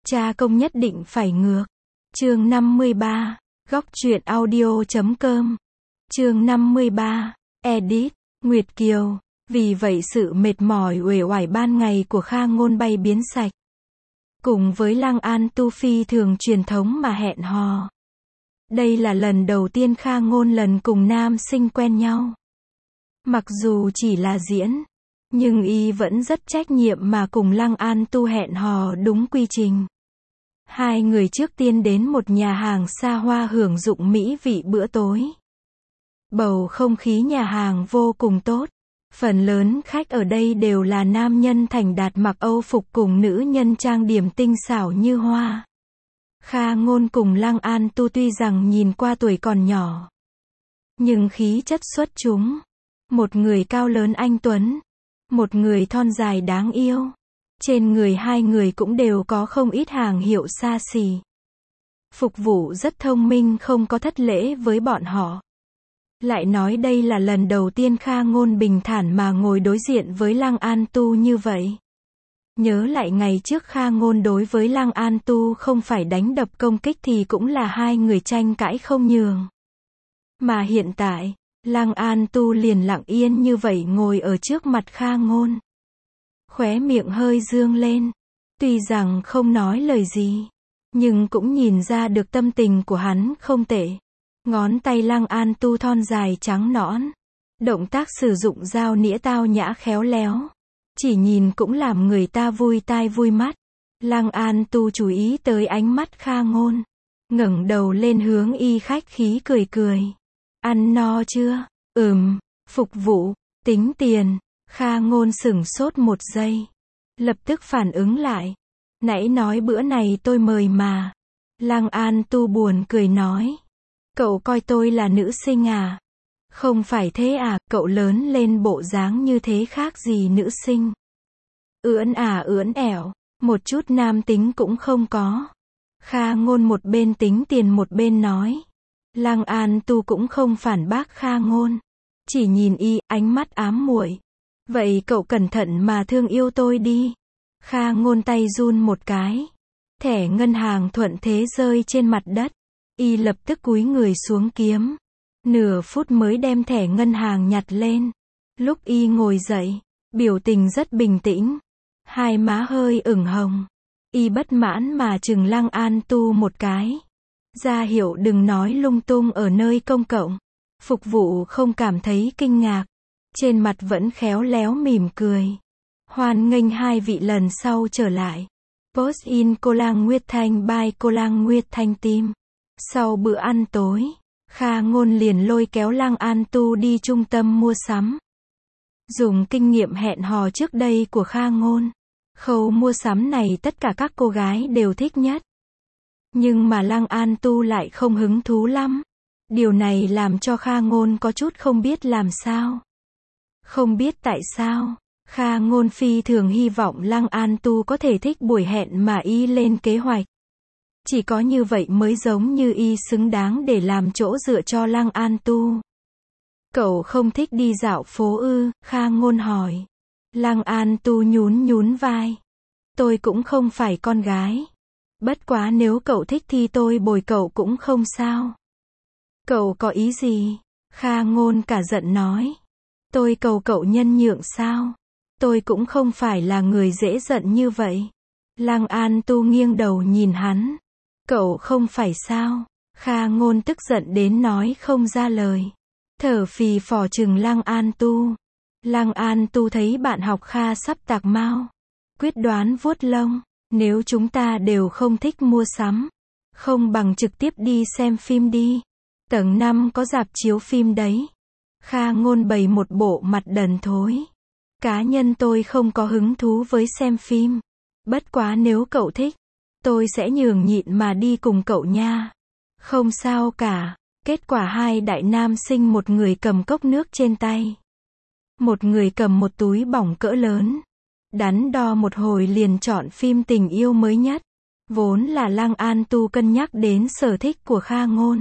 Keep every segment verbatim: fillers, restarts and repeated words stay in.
Cha công nhất định phải ngược. Chương năm mươi ba. Góc truyện audio chấm com. Chương năm mươi ba. Edit. Nguyệt Kiều. Vì vậy sự mệt mỏi uể oải ban ngày của Kha Ngôn bay biến sạch. Cùng với Lăng An Tu phi thường truyền thống mà hẹn hò. Đây là lần đầu tiên Kha Ngôn lần cùng nam sinh quen nhau. Mặc dù chỉ là diễn, nhưng y vẫn rất trách nhiệm mà cùng Lăng An Tu hẹn hò đúng quy trình. Hai người trước tiên đến một nhà hàng xa hoa hưởng dụng mỹ vị bữa tối. Bầu không khí nhà hàng vô cùng tốt. Phần lớn khách ở đây đều là nam nhân thành đạt mặc Âu phục cùng nữ nhân trang điểm tinh xảo như hoa. Kha Ngôn cùng Lăng An Tu tuy rằng nhìn qua tuổi còn nhỏ, nhưng khí chất xuất chúng. Một người cao lớn anh tuấn, một người thon dài đáng yêu. Trên người hai người cũng đều có không ít hàng hiệu xa xỉ. Phục vụ rất thông minh, không có thất lễ với bọn họ. Lại nói đây là lần đầu tiên Kha Ngôn bình thản mà ngồi đối diện với Lăng An Tu như vậy. Nhớ lại ngày trước Kha Ngôn đối với Lăng An Tu không phải đánh đập công kích thì cũng là hai người tranh cãi không nhường. Mà hiện tại, Lăng An Tu liền lặng yên như vậy ngồi ở trước mặt Kha Ngôn. Khóe miệng hơi dương lên. Tuy rằng không nói lời gì, nhưng cũng nhìn ra được tâm tình của hắn không tệ. Ngón tay Lăng An Tu thon dài trắng nõn. Động tác sử dụng dao nĩa tao nhã khéo léo. Chỉ nhìn cũng làm người ta vui tai vui mắt. Lăng An Tu chú ý tới ánh mắt Kha Ngôn. Ngẩng đầu lên hướng y khách khí cười cười. Ăn no chưa? Ừm, phục vụ, tính tiền. Kha Ngôn sửng sốt một giây. Lập tức phản ứng lại. Nãy nói bữa này tôi mời mà. Lăng An Tu buồn cười nói. Cậu coi tôi là nữ sinh à? Không phải thế à, cậu lớn lên bộ dáng như thế khác gì nữ sinh. Ưỡn à ưỡn ẻo, một chút nam tính cũng không có. Kha Ngôn một bên tính tiền một bên nói. Lăng An Tu cũng không phản bác Kha Ngôn. Chỉ nhìn y, ánh mắt ám muội. Vậy cậu cẩn thận mà thương yêu tôi đi. Kha Ngôn tay run một cái. Thẻ ngân hàng thuận thế rơi trên mặt đất. Y lập tức cúi người xuống kiếm. Nửa phút mới đem thẻ ngân hàng nhặt lên. Lúc y ngồi dậy, biểu tình rất bình tĩnh. Hai má hơi ửng hồng. Y bất mãn mà trừng Lăng An Tu một cái. Ra hiệu đừng nói lung tung ở nơi công cộng. Phục vụ không cảm thấy kinh ngạc. Trên mặt vẫn khéo léo mỉm cười. Hoan nghênh hai vị lần sau trở lại. Post in Cô Lang Nguyệt Thanh by Cô Lang Nguyệt Thanh Team. Sau bữa ăn tối, Kha Ngôn liền lôi kéo Lăng An Tu đi trung tâm mua sắm. Dùng kinh nghiệm hẹn hò trước đây của Kha Ngôn, khâu mua sắm này tất cả các cô gái đều thích nhất. Nhưng mà Lăng An Tu lại không hứng thú lắm. Điều này làm cho Kha Ngôn có chút không biết làm sao. Không biết tại sao, Kha Ngôn phi thường hy vọng Lăng An Tu có thể thích buổi hẹn mà y lên kế hoạch. Chỉ có như vậy mới giống như y xứng đáng để làm chỗ dựa cho Lăng An Tu. Cậu không thích đi dạo phố ư? Kha Ngôn hỏi. Lăng An Tu nhún nhún vai. Tôi cũng không phải con gái. Bất quá nếu cậu thích thì tôi bồi cậu cũng không sao. Cậu có ý gì? Kha Ngôn cả giận nói. Tôi cầu cậu nhân nhượng sao? Tôi cũng không phải là người dễ giận như vậy. Lăng An Tu nghiêng đầu nhìn hắn. Cậu không phải sao? Kha Ngôn tức giận đến nói không ra lời. Thở phì phò chừng Lăng An Tu. Lăng An Tu thấy bạn học Kha sắp tạc mau. Quyết đoán vuốt lông. Nếu chúng ta đều không thích mua sắm, không bằng trực tiếp đi xem phim đi. Tầng năm có rạp chiếu phim đấy. Kha Ngôn bày một bộ mặt đần thối. Cá nhân tôi không có hứng thú với xem phim. Bất quá nếu cậu thích, tôi sẽ nhường nhịn mà đi cùng cậu nha. Không sao cả. Kết quả hai đại nam sinh, một người cầm cốc nước trên tay, một người cầm một túi bỏng cỡ lớn. Đắn đo một hồi liền chọn phim tình yêu mới nhất. Vốn là Lăng An Tu cân nhắc đến sở thích của Kha Ngôn.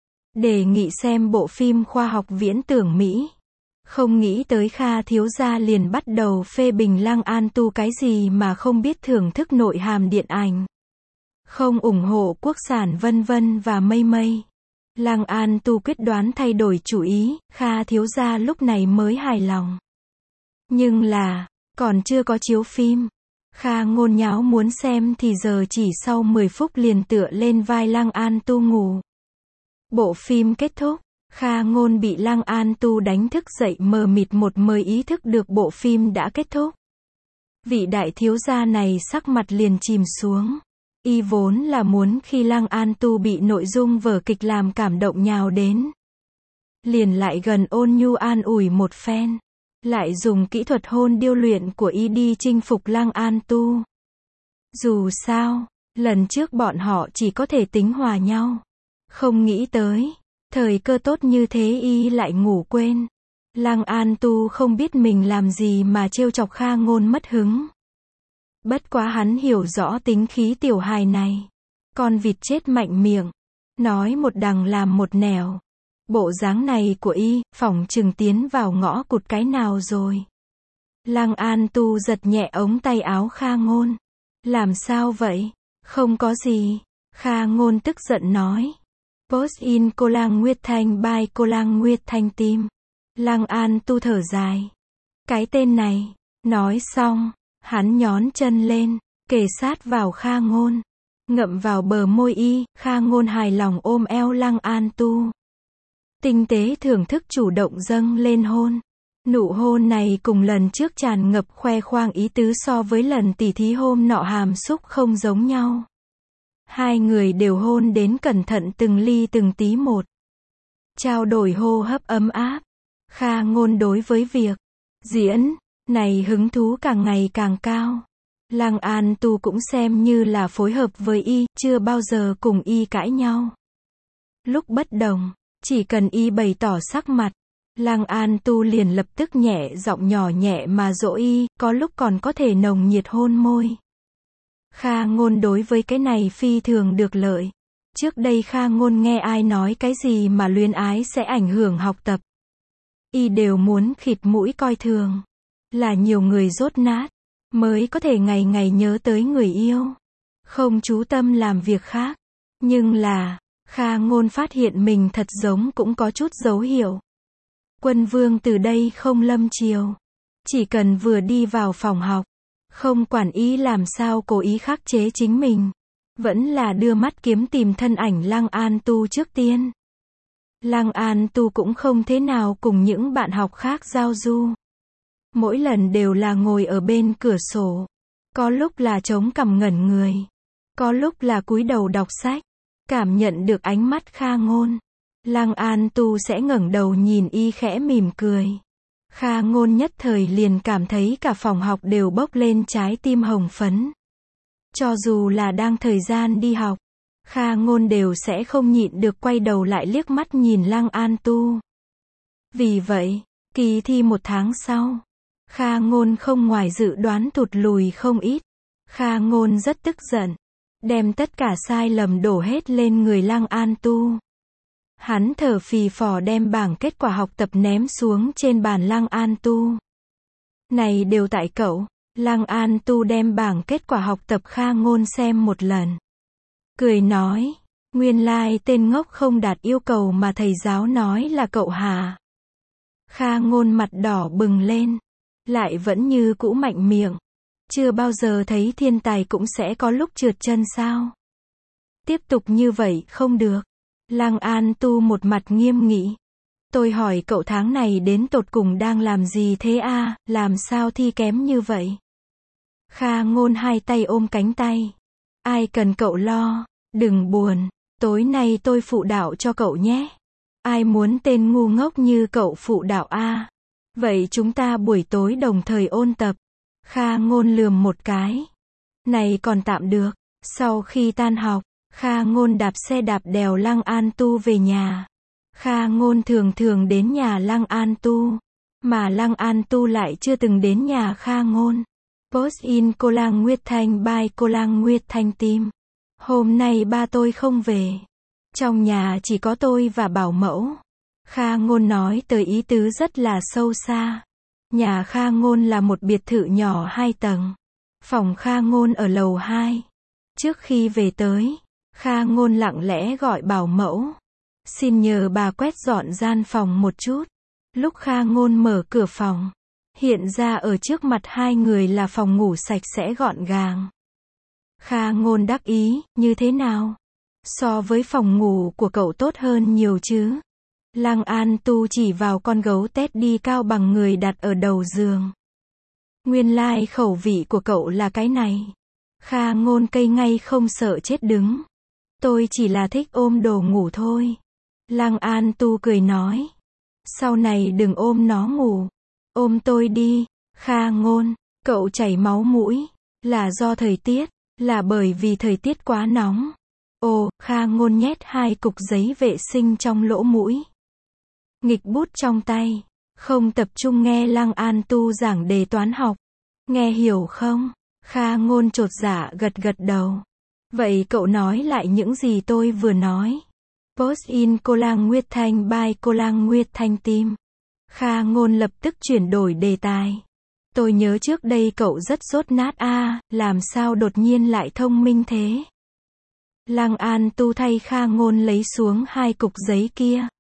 Đề nghị xem bộ phim khoa học viễn tưởng Mỹ. Không nghĩ tới Kha thiếu gia liền bắt đầu phê bình Lăng An Tu cái gì mà không biết thưởng thức nội hàm điện ảnh. không ủng hộ quốc sản vân vân và mây mây. Lăng An Tu quyết đoán thay đổi chủ ý, Kha thiếu gia lúc này mới hài lòng. Nhưng là, còn chưa có chiếu phim. Kha Ngôn nháo muốn xem thì giờ chỉ sau mười phút liền tựa lên vai Lăng An Tu ngủ. Bộ phim kết thúc, Kha Ngôn bị Lăng An Tu đánh thức dậy mờ mịt một mới ý thức được bộ phim đã kết thúc. Vị đại thiếu gia này sắc mặt liền chìm xuống. Y vốn là muốn khi Lăng An Tu bị nội dung vở kịch làm cảm động nhào đến. Liền lại gần ôn nhu an ủi một phen. Lại dùng kỹ thuật hôn điêu luyện của y đi chinh phục Lăng An Tu. Dù sao, lần trước bọn họ chỉ có thể tính hòa nhau. Không nghĩ tới, thời cơ tốt như thế y lại ngủ quên. Lăng An Tu không biết mình làm gì mà trêu chọc Kha Ngôn mất hứng. Bất quá hắn hiểu rõ tính khí tiểu hài này. Con vịt chết mạnh miệng. Nói một đằng làm một nẻo. Bộ dáng này của y, phỏng chừng tiến vào ngõ cụt cái nào rồi. Lăng An Tu giật nhẹ ống tay áo Kha Ngôn. Làm sao vậy? Không có gì. Kha Ngôn tức giận nói. Post in cô lang Nguyệt Thanh by cô lang Nguyệt Thanh tim. Lăng An Tu thở dài. Cái tên này. Nói xong, hắn nhón chân lên, kề sát vào Kha Ngôn. Ngậm vào bờ môi y, Kha Ngôn hài lòng ôm eo Lăng An Tu. Tinh tế thưởng thức chủ động dâng lên hôn. Nụ hôn này cùng lần trước tràn ngập khoe khoang ý tứ so với lần tỉ thí hôm nọ hàm xúc không giống nhau. Hai người đều hôn đến cẩn thận từng ly từng tí một. Trao đổi hô hấp ấm áp. Kha Ngôn đối với việc diễn này hứng thú càng ngày càng cao. Lăng An Tu cũng xem như là phối hợp với y, chưa bao giờ cùng y cãi nhau. Lúc bất đồng, chỉ cần y bày tỏ sắc mặt, Lăng An Tu liền lập tức nhẹ giọng nhỏ nhẹ mà dỗ y, có lúc còn có thể nồng nhiệt hôn môi. Kha Ngôn đối với cái này phi thường được lợi. Trước đây Kha Ngôn nghe ai nói cái gì mà luyến ái sẽ ảnh hưởng học tập. Y đều muốn khịt mũi coi thường. Là nhiều người dốt nát, mới có thể ngày ngày nhớ tới người yêu. Không chú tâm làm việc khác. Nhưng là, Kha Ngôn phát hiện mình thật giống cũng có chút dấu hiệu. Quân vương từ đây không lâm chiều. Chỉ cần vừa đi vào phòng học, không quản ý làm sao cố ý khắc chế chính mình. Vẫn là đưa mắt kiếm tìm thân ảnh Lăng An Tu trước tiên. Lăng An Tu cũng không thế nào cùng những bạn học khác giao du. Mỗi lần đều là ngồi ở bên cửa sổ. Có lúc là chống cằm ngẩn người. Có lúc là cúi đầu đọc sách. Cảm nhận được ánh mắt Kha Ngôn. Lăng An Tu sẽ ngẩng đầu nhìn y khẽ mỉm cười. Kha Ngôn nhất thời liền cảm thấy cả phòng học đều bốc lên trái tim hồng phấn. Cho dù là đang thời gian đi học, Kha Ngôn đều sẽ không nhịn được quay đầu lại liếc mắt nhìn Lăng An Tu. Vì vậy, kỳ thi một tháng sau, Kha Ngôn không ngoài dự đoán tụt lùi không ít. Kha Ngôn rất tức giận, đem tất cả sai lầm đổ hết lên người Lăng An Tu. Hắn thở phì phò đem bảng kết quả học tập ném xuống trên bàn Lăng An Tu. Này đều tại cậu. Lăng An Tu đem bảng kết quả học tập Kha Ngôn xem một lần. Cười nói, nguyên lai like tên ngốc không đạt yêu cầu mà thầy giáo nói là cậu hả? Kha Ngôn mặt đỏ bừng lên, lại vẫn như cũ mạnh miệng. Chưa bao giờ thấy thiên tài cũng sẽ có lúc trượt chân sao? Tiếp tục như vậy không được. Lăng An Tu một mặt nghiêm nghị. Tôi hỏi cậu tháng này đến tột cùng đang làm gì thế a, à, làm sao thi kém như vậy? Kha Ngôn hai tay ôm cánh tay. Ai cần cậu lo, đừng buồn, tối nay tôi phụ đạo cho cậu nhé. Ai muốn tên ngu ngốc như cậu phụ đạo a? À? Vậy chúng ta buổi tối đồng thời ôn tập. Kha Ngôn lườm một cái. Này còn tạm được. Sau khi tan học, Kha Ngôn đạp xe đạp đèo Lăng An Tu về nhà. Kha Ngôn thường thường đến nhà Lăng An Tu, mà Lăng An Tu lại chưa từng đến nhà Kha Ngôn. Post in cô lang Nguyệt Thanh by cô lang Nguyệt Thanh tim. Hôm nay ba tôi không về. Trong nhà chỉ có tôi và bảo mẫu. Kha Ngôn nói tới ý tứ rất là sâu xa. Nhà Kha Ngôn là một biệt thự nhỏ hai tầng. Phòng Kha Ngôn ở lầu hai. Trước khi về tới, Kha Ngôn lặng lẽ gọi bảo mẫu. Xin nhờ bà quét dọn gian phòng một chút. Lúc Kha Ngôn mở cửa phòng, hiện ra ở trước mặt hai người là phòng ngủ sạch sẽ gọn gàng. Kha Ngôn đắc ý, như thế nào? So với phòng ngủ của cậu tốt hơn nhiều chứ. Lăng An Tu chỉ vào con gấu Teddy cao bằng người đặt ở đầu giường. Nguyên lai like khẩu vị của cậu là cái này. Kha Ngôn cây ngay không sợ chết đứng. Tôi chỉ là thích ôm đồ ngủ thôi. Lăng An Tu cười nói. Sau này đừng ôm nó ngủ. Ôm tôi đi. Kha Ngôn, cậu chảy máu mũi. Là do thời tiết. Là bởi vì thời tiết quá nóng. Ồ, Kha Ngôn nhét hai cục giấy vệ sinh trong lỗ mũi. Nghịch bút trong tay. Không tập trung nghe Lăng An Tu giảng đề toán học. Nghe hiểu không? Kha Ngôn chột dạ gật gật đầu. Vậy cậu nói lại những gì tôi vừa nói. Post in cô Lang Nguyệt Thanh by cô Lang Nguyệt Thanh Tim. Kha Ngôn lập tức chuyển đổi đề tài. Tôi nhớ trước đây cậu rất dốt nát a, à, làm sao đột nhiên lại thông minh thế? Lăng An Tu thay Kha Ngôn lấy xuống hai cục giấy kia.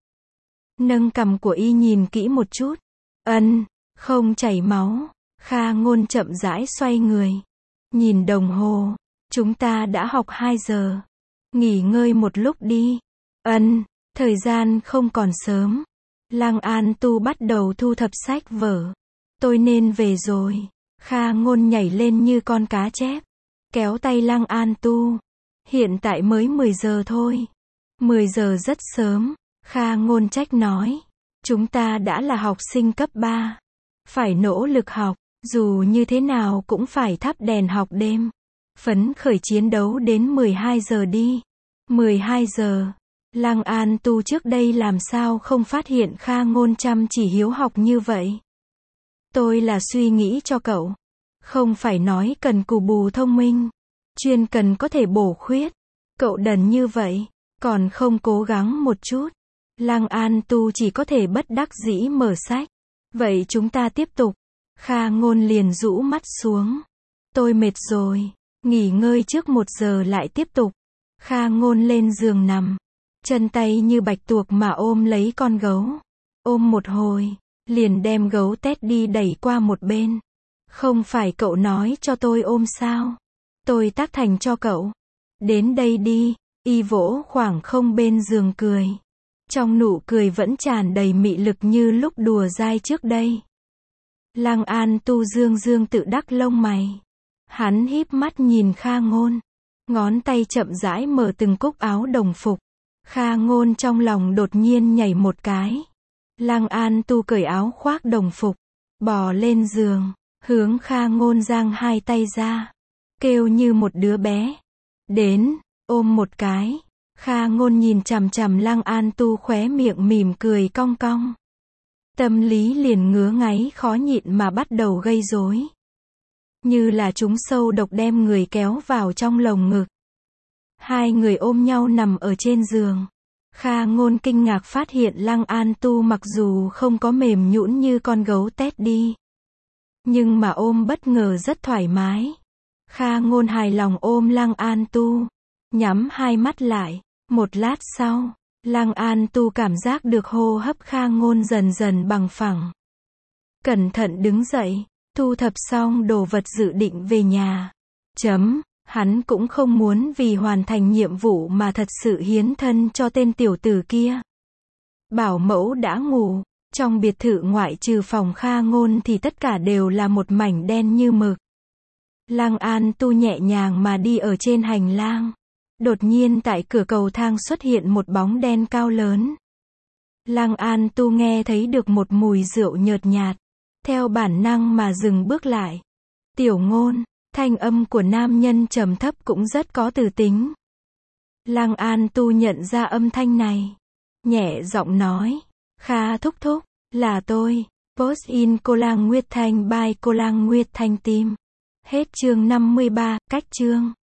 Nâng cằm của y nhìn kỹ một chút. Ân, không chảy máu. Kha Ngôn chậm rãi xoay người. Nhìn đồng hồ. Chúng ta đã học hai giờ. Nghỉ ngơi một lúc đi. Ân, thời gian không còn sớm. Lăng An Tu bắt đầu thu thập sách vở. Tôi nên về rồi. Kha Ngôn nhảy lên như con cá chép. Kéo tay Lăng An Tu. Hiện tại mới mười giờ thôi. mười giờ rất sớm. Kha Ngôn trách nói. Chúng ta đã là học sinh cấp ba. Phải nỗ lực học. Dù như thế nào cũng phải thắp đèn học đêm. Phấn khởi chiến đấu đến mười hai giờ đi. mười hai giờ. Lăng An Tu trước đây làm sao không phát hiện Kha Ngôn chăm chỉ hiếu học như vậy. Tôi là suy nghĩ cho cậu. Không phải nói cần cù bù thông minh. Chuyên cần có thể bổ khuyết. Cậu đần như vậy. Còn không cố gắng một chút. Lăng An Tu chỉ có thể bất đắc dĩ mở sách. Vậy chúng ta tiếp tục. Kha Ngôn liền rũ mắt xuống. Tôi mệt rồi. Nghỉ ngơi trước một giờ lại tiếp tục. Kha Ngôn lên giường nằm. Chân tay như bạch tuộc mà ôm lấy con gấu. Ôm một hồi. Liền đem gấu Teddy đẩy qua một bên. Không phải cậu nói cho tôi ôm sao? Tôi tác thành cho cậu. Đến đây đi. Y vỗ khoảng không bên giường cười. Trong nụ cười vẫn tràn đầy mị lực như lúc đùa dai trước đây. Lăng An Tu dương dương tự đắc lông mày. Hắn híp mắt nhìn Kha Ngôn. Ngón tay chậm rãi mở từng cúc áo đồng phục. Kha Ngôn trong lòng đột nhiên nhảy một cái. Lăng An Tu cởi áo khoác đồng phục. Bò lên giường. Hướng Kha Ngôn giang hai tay ra. Kêu như một đứa bé. Đến, ôm một cái. Kha Ngôn nhìn chằm chằm Lăng An Tu khóe miệng mỉm cười cong cong. Tâm lý liền ngứa ngáy khó nhịn mà bắt đầu gây rối. Như là chúng sâu độc đem người kéo vào trong lồng ngực. Hai người ôm nhau nằm ở trên giường. Kha Ngôn kinh ngạc phát hiện Lăng An Tu mặc dù không có mềm nhũn như con gấu Teddy. Nhưng mà ôm bất ngờ rất thoải mái. Kha Ngôn hài lòng ôm Lăng An Tu. Nhắm hai mắt lại. Một lát sau, Lăng An Tu cảm giác được hô hấp Kha Ngôn dần dần bằng phẳng. Cẩn thận đứng dậy, thu thập xong đồ vật dự định về nhà. Chấm, hắn cũng không muốn vì hoàn thành nhiệm vụ mà thật sự hiến thân cho tên tiểu tử kia. Bảo mẫu đã ngủ, trong biệt thự ngoại trừ phòng Kha Ngôn thì tất cả đều là một mảnh đen như mực. Lăng An Tu nhẹ nhàng mà đi ở trên hành lang. Đột nhiên tại cửa cầu thang xuất hiện một bóng đen cao lớn. Lăng An Tu nghe thấy được một mùi rượu nhợt nhạt. Theo bản năng mà dừng bước lại. Tiểu Ngôn, thanh âm của nam nhân trầm thấp cũng rất có từ tính. Lăng An Tu nhận ra âm thanh này. Nhẹ giọng nói. Kha thúc thúc, là tôi. Post in cô Lang Nguyệt Thanh by cô Lang Nguyệt Thanh Tim. Hết chương năm mươi ba, cách chương.